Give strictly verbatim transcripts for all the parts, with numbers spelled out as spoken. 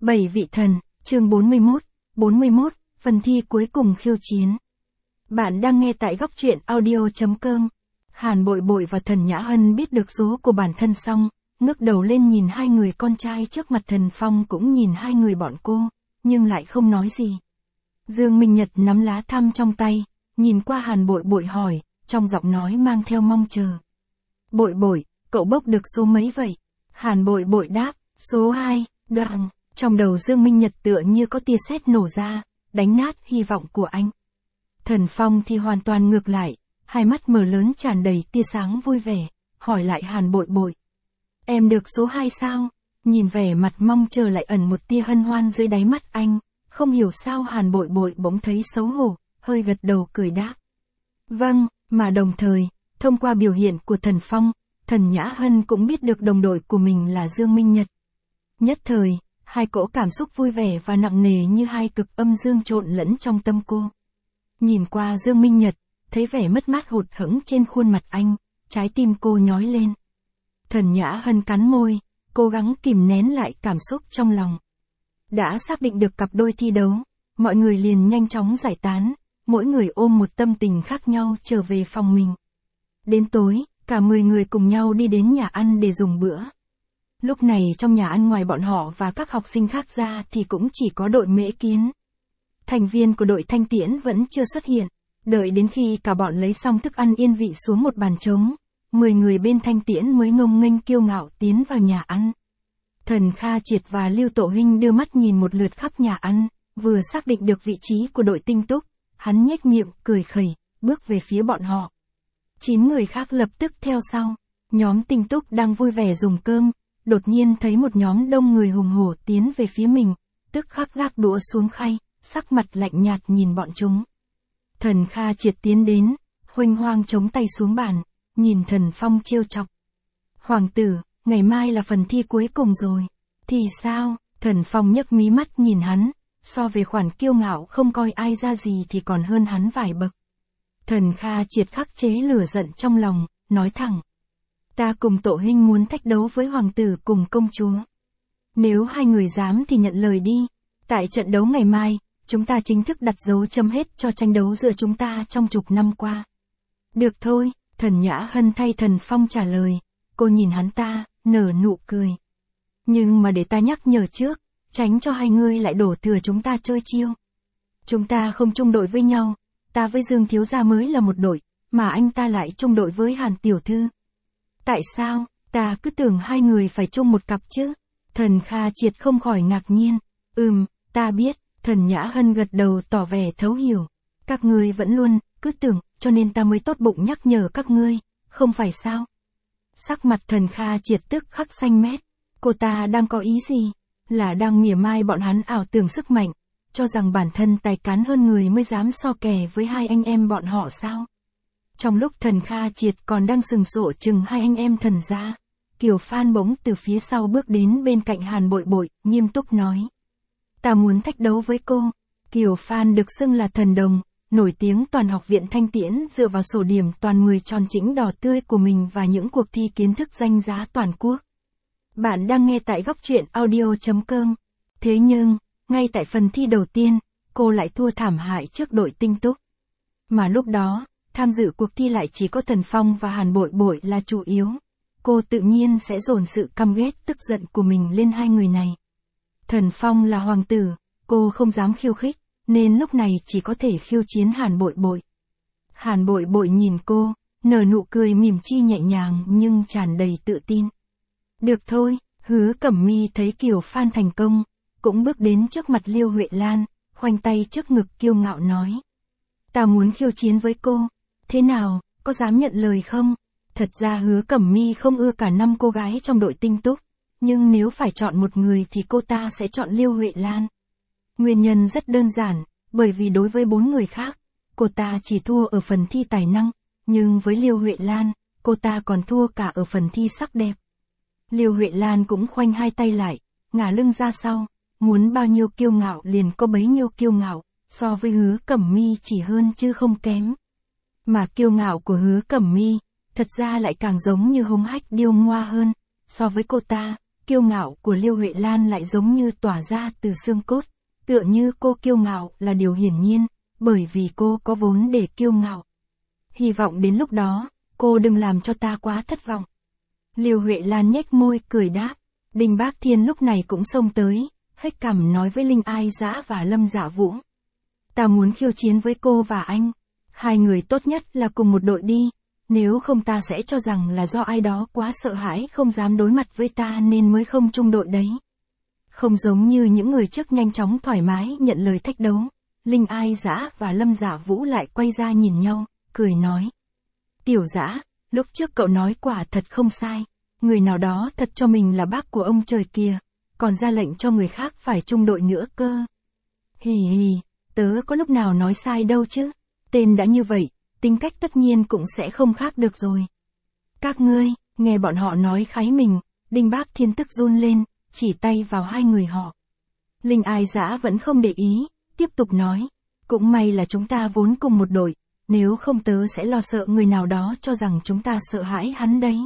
Bảy vị thần, chương bốn mươi mốt, bốn mươi mốt, phần thi cuối cùng khiêu chiến. Bạn đang nghe tại góc truyện audio chấm com. Hàn Bội Bội và Thần Nhã Hân biết được số của bản thân xong, ngước đầu lên nhìn hai người con trai trước mặt. Thần Phong cũng nhìn hai người bọn cô, nhưng lại không nói gì. Dương Minh Nhật nắm lá thăm trong tay, nhìn qua Hàn Bội Bội hỏi, trong giọng nói mang theo mong chờ. Bội Bội, cậu bốc được số mấy vậy? Hàn Bội Bội đáp, số hai, đoạn. Trong đầu Dương Minh Nhật tựa như có tia sét nổ ra, đánh nát hy vọng của anh. Thần Phong thì hoàn toàn ngược lại, hai mắt mở lớn tràn đầy tia sáng vui vẻ, hỏi lại Hàn Bội Bội. Em được số hai sao? Nhìn vẻ mặt mong chờ lại ẩn một tia hân hoan dưới đáy mắt anh, không hiểu sao Hàn Bội Bội bỗng thấy xấu hổ, hơi gật đầu cười đáp. Vâng, mà đồng thời, thông qua biểu hiện của Thần Phong, Thần Nhã Hân cũng biết được đồng đội của mình là Dương Minh Nhật. Nhất thời, hai cỗ cảm xúc vui vẻ và nặng nề như hai cực âm dương trộn lẫn trong tâm cô. Nhìn qua Dương Minh Nhật, thấy vẻ mất mát hụt hẫng trên khuôn mặt anh, trái tim cô nhói lên. Thần Nhã Hân cắn môi, cố gắng kìm nén lại cảm xúc trong lòng. Đã xác định được cặp đôi thi đấu, mọi người liền nhanh chóng giải tán, mỗi người ôm một tâm tình khác nhau trở về phòng mình. Đến tối, cả mười người cùng nhau đi đến nhà ăn để dùng bữa. Lúc này trong nhà ăn ngoài bọn họ và các học sinh khác ra thì cũng chỉ có đội Mễ Kiến. Thành viên của đội Thanh Tiễn vẫn chưa xuất hiện, đợi đến khi cả bọn lấy xong thức ăn yên vị xuống một bàn trống, mười người bên Thanh Tiễn mới ngông nghênh kiêu ngạo tiến vào nhà ăn. Thần Kha Triệt và Lưu Tổ Hinh đưa mắt nhìn một lượt khắp nhà ăn, vừa xác định được vị trí của đội Tinh Túc, hắn nhếch miệng cười khẩy, bước về phía bọn họ. Chín người khác lập tức theo sau, nhóm Tinh Túc đang vui vẻ dùng cơm, đột nhiên thấy một nhóm đông người hùng hổ tiến về phía mình, tức khắc gác đũa xuống khay, sắc mặt lạnh nhạt nhìn bọn chúng. Thần Kha Triệt tiến đến, huênh hoang chống tay xuống bàn, nhìn Thần Phong trêu chọc. Hoàng tử, ngày mai là phần thi cuối cùng rồi. Thì sao? Thần Phong nhấc mí mắt nhìn hắn, so về khoản kiêu ngạo không coi ai ra gì thì còn hơn hắn vài bậc. Thần Kha Triệt khắc chế lửa giận trong lòng, nói thẳng. Ta cùng Tổ Hinh muốn thách đấu với hoàng tử cùng công chúa. Nếu hai người dám thì nhận lời đi. Tại trận đấu ngày mai, chúng ta chính thức đặt dấu chấm hết cho tranh đấu giữa chúng ta trong chục năm qua. Được thôi, Thần Nhã Hân thay Thần Phong trả lời. Cô nhìn hắn ta, nở nụ cười. Nhưng mà để ta nhắc nhở trước, tránh cho hai người lại đổ thừa chúng ta chơi chiêu. Chúng ta không chung đội với nhau, ta với Dương thiếu gia mới là một đội, mà anh ta lại chung đội với Hàn tiểu thư. Tại sao, ta cứ tưởng hai người phải chung một cặp chứ? Thần Kha Triệt không khỏi ngạc nhiên. Ừm, ta biết, Thần Nhã Hân gật đầu tỏ vẻ thấu hiểu. Các ngươi vẫn luôn, cứ tưởng, cho nên ta mới tốt bụng nhắc nhở các ngươi, không phải sao? Sắc mặt Thần Kha Triệt tức khắc xanh mét. Cô ta đang có ý gì? Là đang mỉa mai bọn hắn ảo tưởng sức mạnh, cho rằng bản thân tài cán hơn người mới dám so kè với hai anh em bọn họ sao? Trong lúc Thần Kha Triệt còn đang sừng sộ chừng hai anh em Thần gia, Kiều Phan bỗng từ phía sau bước đến bên cạnh Hàn Bội Bội, nghiêm túc nói. Ta muốn thách đấu với cô. Kiều Phan được xưng là thần đồng, nổi tiếng toàn học viện Thanh Tiễn dựa vào sổ điểm toàn mười tròn chỉnh đỏ tươi của mình và những cuộc thi kiến thức danh giá toàn quốc. Bạn đang nghe tại góc truyện audio chấm com. Thế nhưng, ngay tại phần thi đầu tiên, cô lại thua thảm hại trước đội Tinh Túc. Mà lúc đó, tham dự cuộc thi lại chỉ có Thần Phong và Hàn Bội Bội là chủ yếu. Cô tự nhiên sẽ dồn sự căm ghét tức giận của mình lên hai người này. Thần Phong là hoàng tử, cô không dám khiêu khích, nên lúc này chỉ có thể khiêu chiến Hàn Bội Bội. Hàn Bội Bội nhìn cô, nở nụ cười mỉm chi nhẹ nhàng nhưng tràn đầy tự tin. Được thôi, Hứa Cẩm Mi thấy Kiều Phan thành công, cũng bước đến trước mặt Liêu Huệ Lan, khoanh tay trước ngực kiêu ngạo nói. Ta muốn khiêu chiến với cô. Thế nào, có dám nhận lời không? Thật ra Hứa Cẩm Mi không ưa cả năm cô gái trong đội Tinh Túc, nhưng nếu phải chọn một người thì cô ta sẽ chọn Liêu Huệ Lan. Nguyên nhân rất đơn giản, bởi vì đối với bốn người khác, cô ta chỉ thua ở phần thi tài năng, nhưng với Liêu Huệ Lan, cô ta còn thua cả ở phần thi sắc đẹp. Liêu Huệ Lan cũng khoanh hai tay lại, ngả lưng ra sau, muốn bao nhiêu kiêu ngạo liền có bấy nhiêu kiêu ngạo, so với Hứa Cẩm Mi chỉ hơn chứ không kém. Mà kiêu ngạo của Hứa Cẩm Mi, thật ra lại càng giống như hống hách điêu ngoa hơn, so với cô ta, kiêu ngạo của Liêu Huệ Lan lại giống như tỏa ra từ xương cốt, tựa như cô kiêu ngạo là điều hiển nhiên, bởi vì cô có vốn để kiêu ngạo. Hy vọng đến lúc đó, cô đừng làm cho ta quá thất vọng. Liêu Huệ Lan nhếch môi cười đáp. Đinh Bác Thiên lúc này cũng xông tới, hếch cằm nói với Linh Ai Dã và Lâm Dạ Vũ. Ta muốn khiêu chiến với cô và anh. Hai người tốt nhất là cùng một đội đi, nếu không ta sẽ cho rằng là do ai đó quá sợ hãi không dám đối mặt với ta nên mới không chung đội đấy. Không giống như những người trước nhanh chóng thoải mái nhận lời thách đấu, Linh Ai Dã và Lâm Dạ Vũ lại quay ra nhìn nhau, cười nói. Tiểu Dã, lúc trước cậu nói quả thật không sai, người nào đó thật cho mình là bác của ông trời kìa, còn ra lệnh cho người khác phải chung đội nữa cơ. Hì hì, tớ có lúc nào nói sai đâu chứ, tên đã như vậy, tính cách tất nhiên cũng sẽ không khác được rồi. Các ngươi, nghe bọn họ nói khái mình, Đinh Bác Thiên tức run lên, chỉ tay vào hai người họ. Linh Ai Dã vẫn không để ý, tiếp tục nói, cũng may là chúng ta vốn cùng một đội, nếu không tớ sẽ lo sợ người nào đó cho rằng chúng ta sợ hãi hắn đấy.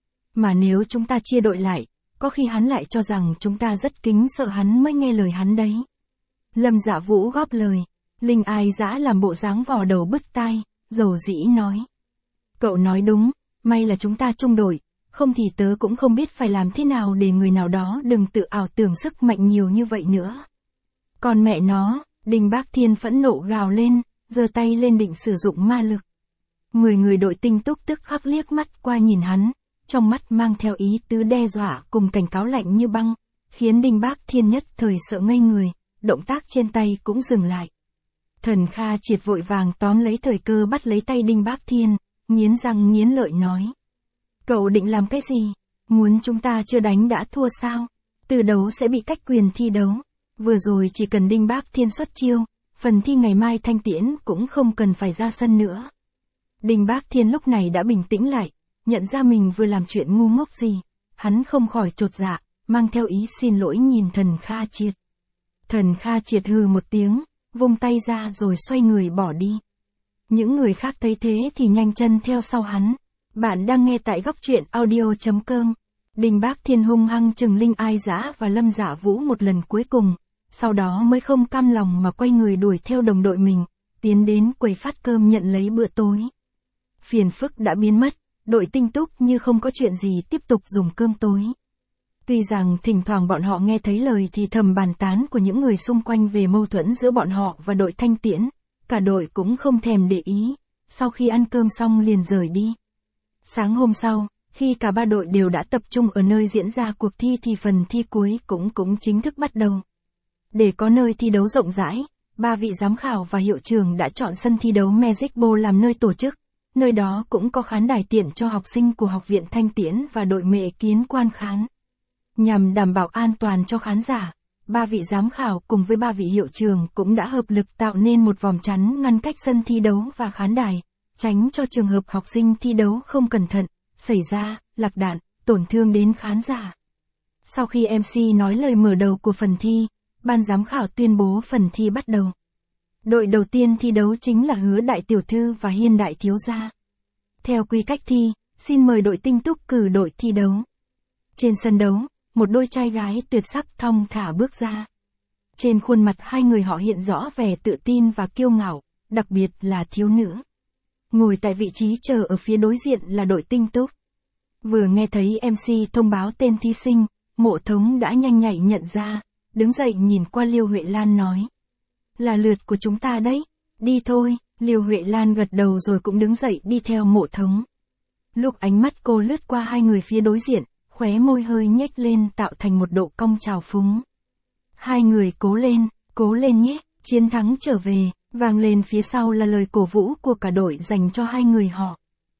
Mà nếu chúng ta chia đội lại, có khi hắn lại cho rằng chúng ta rất kính sợ hắn mới nghe lời hắn đấy. Lâm Dạ Vũ góp lời, Linh Ai Dã làm bộ dáng vò đầu bứt tai, dầu dĩ nói. Cậu nói đúng, may là chúng ta chung đội, không thì tớ cũng không biết phải làm thế nào để người nào đó đừng tự ảo tưởng sức mạnh nhiều như vậy nữa. Còn mẹ nó, Đinh Bác Thiên phẫn nộ gào lên, giơ tay lên định sử dụng ma lực. Mười người đội Tinh Túc tức khắc liếc mắt qua nhìn hắn, trong mắt mang theo ý tứ đe dọa cùng cảnh cáo lạnh như băng, khiến Đinh Bác Thiên nhất thời sợ ngây người, động tác trên tay cũng dừng lại. Thần Kha Triệt vội vàng tóm lấy thời cơ bắt lấy tay Đinh Bác Thiên, nghiến răng nghiến lợi nói. Cậu định làm cái gì? Muốn chúng ta chưa đánh đã thua sao? Từ đấu sẽ bị cách quyền thi đấu. Vừa rồi chỉ cần Đinh Bác Thiên xuất chiêu, phần thi ngày mai Thanh Tiễn cũng không cần phải ra sân nữa. Đinh Bác Thiên lúc này đã bình tĩnh lại, nhận ra mình vừa làm chuyện ngu ngốc gì, hắn không khỏi chột dạ, mang theo ý xin lỗi nhìn Thần Kha Triệt. Thần Kha Triệt hừ một tiếng, vung tay ra rồi xoay người bỏ đi. Những người khác thấy thế thì nhanh chân theo sau hắn. Bạn đang nghe tại góc truyện audio chấm com. Đinh Bác Thiên hung hăng chừng Linh Ai Dã và Lâm Dạ Vũ một lần cuối cùng, sau đó mới không cam lòng mà quay người đuổi theo đồng đội mình, tiến đến quầy phát cơm nhận lấy bữa tối. Phiền phức đã biến mất, đội Tinh Túc như không có chuyện gì tiếp tục dùng cơm tối. Tuy rằng thỉnh thoảng bọn họ nghe thấy lời thì thầm bàn tán của những người xung quanh về mâu thuẫn giữa bọn họ và đội Thanh Tiễn, cả đội cũng không thèm để ý, sau khi ăn cơm xong liền rời đi. Sáng hôm sau, khi cả ba đội đều đã tập trung ở nơi diễn ra cuộc thi thì phần thi cuối cũng cũng chính thức bắt đầu. Để có nơi thi đấu rộng rãi, ba vị giám khảo và hiệu trưởng đã chọn sân thi đấu Magic Ball làm nơi tổ chức, nơi đó cũng có khán đài tiện cho học sinh của Học viện Thanh Tiễn và đội Mệ Kiến quan khán. Nhằm đảm bảo an toàn cho khán giả, ba vị giám khảo cùng với ba vị hiệu trưởng cũng đã hợp lực tạo nên một vòng chắn ngăn cách sân thi đấu và khán đài, tránh cho trường hợp học sinh thi đấu không cẩn thận, xảy ra, lạc đạn, tổn thương đến khán giả. Sau khi em xê nói lời mở đầu của phần thi, ban giám khảo tuyên bố phần thi bắt đầu. Đội đầu tiên thi đấu chính là Hứa Đại Tiểu Thư và Hiên Đại Thiếu Gia. Theo quy cách thi, xin mời đội Tinh Túc cử đội thi đấu. Trên sân đấu, một đôi trai gái tuyệt sắc thong thả bước ra. Trên khuôn mặt hai người họ hiện rõ vẻ tự tin và kiêu ngạo, đặc biệt là thiếu nữ. Ngồi tại vị trí chờ ở phía đối diện là đội Tinh Túc. Vừa nghe thấy em xê thông báo tên thí sinh, Mộ Thống đã nhanh nhạy nhận ra, đứng dậy nhìn qua Liêu Huệ Lan nói. Là lượt của chúng ta đấy, đi thôi. Liêu Huệ Lan gật đầu rồi cũng đứng dậy đi theo Mộ Thống. Lúc ánh mắt cô lướt qua hai người phía đối diện, khóe môi hơi nhếch lên tạo thành một độ cong trào phúng. Hai người cố lên, cố lên nhé, chiến thắng trở về, vang lên phía sau là lời cổ vũ của cả đội dành cho hai người họ.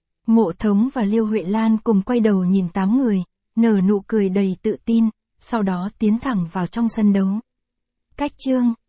Mộ Thống và Liêu Huệ Lan cùng quay đầu nhìn tám người, nở nụ cười đầy tự tin, sau đó tiến thẳng vào trong sân đấu. Cách chương